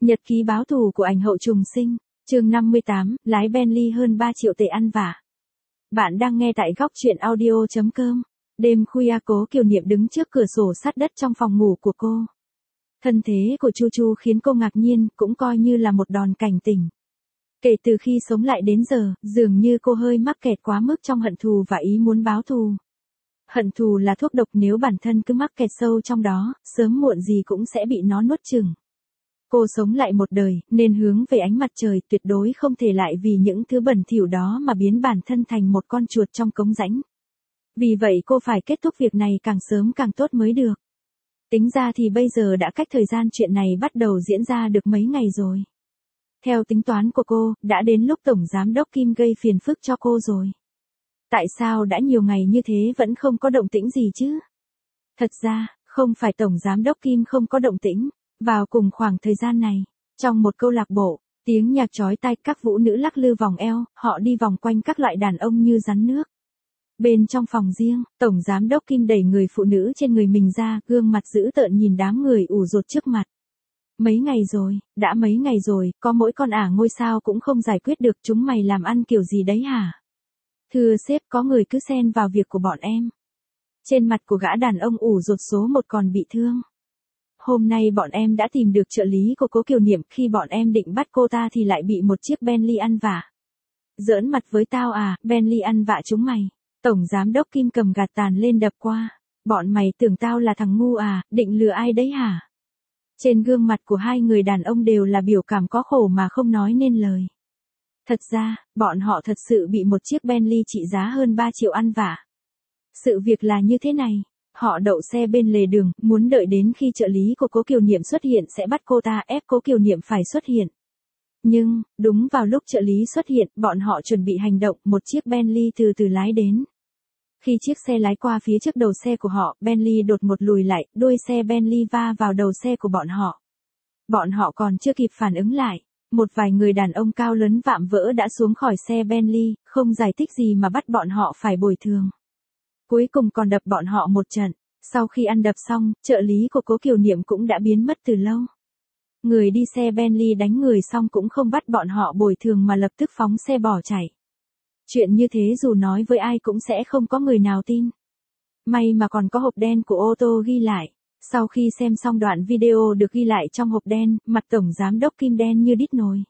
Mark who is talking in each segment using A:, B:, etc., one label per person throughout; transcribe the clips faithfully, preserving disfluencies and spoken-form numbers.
A: Nhật ký báo thù của ảnh hậu trùng sinh, chương năm mươi tám, lái Bentley hơn ba triệu tệ ăn vạ. Bạn đang nghe tại góc truyện audio chấm com. Đêm khuya Cố Kiều Niệm đứng trước cửa sổ sát đất trong phòng ngủ của cô. Thân thế của Chu Chu khiến cô ngạc nhiên, cũng coi như là một đòn cảnh tỉnh. Kể từ khi sống lại đến giờ, dường như cô hơi mắc kẹt quá mức trong hận thù và ý muốn báo thù. Hận thù là thuốc độc, nếu bản thân cứ mắc kẹt sâu trong đó, sớm muộn gì cũng sẽ bị nó nuốt chửng. Cô sống lại một đời, nên hướng về ánh mặt trời, tuyệt đối không thể lại vì những thứ bẩn thỉu đó mà biến bản thân thành một con chuột trong cống rãnh. Vì vậy cô phải kết thúc việc này càng sớm càng tốt mới được. Tính ra thì bây giờ đã cách thời gian chuyện này bắt đầu diễn ra được mấy ngày rồi. Theo tính toán của cô, đã đến lúc Tổng Giám đốc Kim gây phiền phức cho cô rồi. Tại sao đã nhiều ngày như thế vẫn không có động tĩnh gì chứ? Thật ra, không phải Tổng Giám đốc Kim không có động tĩnh. Vào cùng khoảng thời gian này, trong một câu lạc bộ, tiếng nhạc chói tai, các vũ nữ lắc lư vòng eo, họ đi vòng quanh các loại đàn ông như rắn nước. Bên trong phòng riêng, Tổng Giám đốc Kim đẩy người phụ nữ trên người mình ra, gương mặt dữ tợn nhìn đám người ủ rột trước mặt. Mấy ngày rồi, đã mấy ngày rồi, có mỗi con ả ngôi sao cũng không giải quyết được, chúng mày làm ăn kiểu gì đấy hả? Thưa sếp, có người cứ xen vào việc của bọn em. Trên mặt của gã đàn ông ủ rột số một còn bị thương. Hôm nay bọn em đã tìm được trợ lý của Cố Kiều Niệm, khi bọn em định bắt cô ta thì lại bị một chiếc Bentley ăn vạ. Giỡn mặt với tao à, Bentley ăn vạ chúng mày. Tổng Giám đốc Kim cầm gạt tàn lên đập qua. Bọn mày tưởng tao là thằng ngu à, định lừa ai đấy hả? Trên gương mặt của hai người đàn ông đều là biểu cảm có khổ mà không nói nên lời. Thật ra, bọn họ thật sự bị một chiếc Bentley trị giá hơn ba triệu ăn vạ. Sự việc là như thế này. Họ đậu xe bên lề đường, muốn đợi đến khi trợ lý của Cố Kiều Niệm xuất hiện sẽ bắt cô ta, ép Cố Kiều Niệm phải xuất hiện. Nhưng, đúng vào lúc trợ lý xuất hiện, bọn họ chuẩn bị hành động, một chiếc Bentley từ từ lái đến. Khi chiếc xe lái qua phía trước đầu xe của họ, Bentley đột ngột lùi lại, đuôi xe Bentley va vào đầu xe của bọn họ. Bọn họ còn chưa kịp phản ứng lại, một vài người đàn ông cao lớn vạm vỡ đã xuống khỏi xe Bentley, không giải thích gì mà bắt bọn họ phải bồi thường. Cuối cùng còn đập bọn họ một trận. Sau khi ăn đập xong, trợ lý của Cố Kiều Niệm cũng đã biến mất từ lâu. Người đi xe Bentley đánh người xong cũng không bắt bọn họ bồi thường mà lập tức phóng xe bỏ chạy. Chuyện như thế dù nói với ai cũng sẽ không có người nào tin. May mà còn có hộp đen của ô tô ghi lại. Sau khi xem xong đoạn video được ghi lại trong hộp đen, mặt Tổng Giám đốc Kim đen như đít nồi.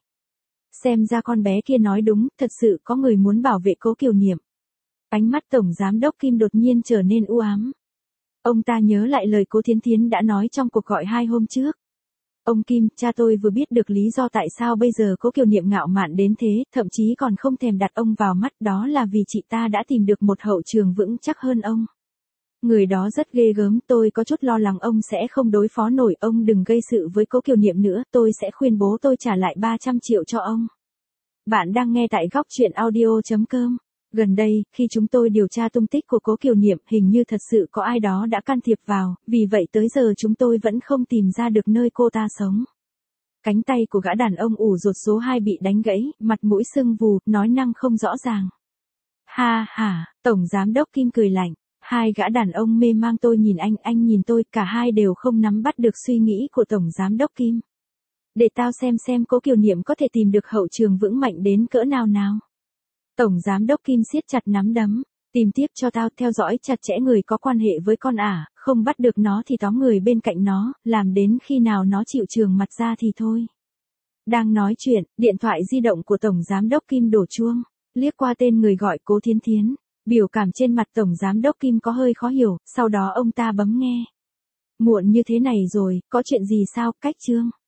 A: Xem ra con bé kia nói đúng, thật sự có người muốn bảo vệ Cố Kiều Niệm. Ánh mắt Tổng Giám đốc Kim đột nhiên trở nên u ám. Ông ta nhớ lại lời Cố Thiến Thiến đã nói trong cuộc gọi hai hôm trước. Ông Kim, cha tôi vừa biết được lý do tại sao bây giờ Cố Kiều Niệm ngạo mạn đến thế, thậm chí còn không thèm đặt ông vào mắt, đó là vì chị ta đã tìm được một hậu trường vững chắc hơn ông. Người đó rất ghê gớm, tôi có chút lo lắng ông sẽ không đối phó nổi, ông đừng gây sự với Cố Kiều Niệm nữa, tôi sẽ khuyên bố tôi trả lại ba trăm triệu cho ông. Bạn đang nghe tại góc truyện audio chấm com. Gần đây, khi chúng tôi điều tra tung tích của Cố Kiều Niệm, hình như thật sự có ai đó đã can thiệp vào, vì vậy tới giờ chúng tôi vẫn không tìm ra được nơi cô ta sống. Cánh tay của gã đàn ông ủ rột số hai bị đánh gãy, mặt mũi sưng vù, nói năng không rõ ràng. Ha ha, Tổng Giám đốc Kim cười lạnh. Hai gã đàn ông mê mang, tôi nhìn anh, anh nhìn tôi, cả hai đều không nắm bắt được suy nghĩ của Tổng Giám đốc Kim. Để tao xem xem Cố Kiều Niệm có thể tìm được hậu trường vững mạnh đến cỡ nào nào. Tổng Giám đốc Kim siết chặt nắm đấm, tìm tiếp cho tao, theo dõi chặt chẽ người có quan hệ với con ả, không bắt được nó thì tóm người bên cạnh nó, làm đến khi nào nó chịu trường mặt ra thì thôi. Đang nói chuyện, điện thoại di động của Tổng Giám đốc Kim đổ chuông, liếc qua tên người gọi Cố Thiến Thiến, biểu cảm trên mặt Tổng Giám đốc Kim có hơi khó hiểu, sau đó ông ta bấm nghe. Muộn như thế này rồi, có chuyện gì sao, cách Trương?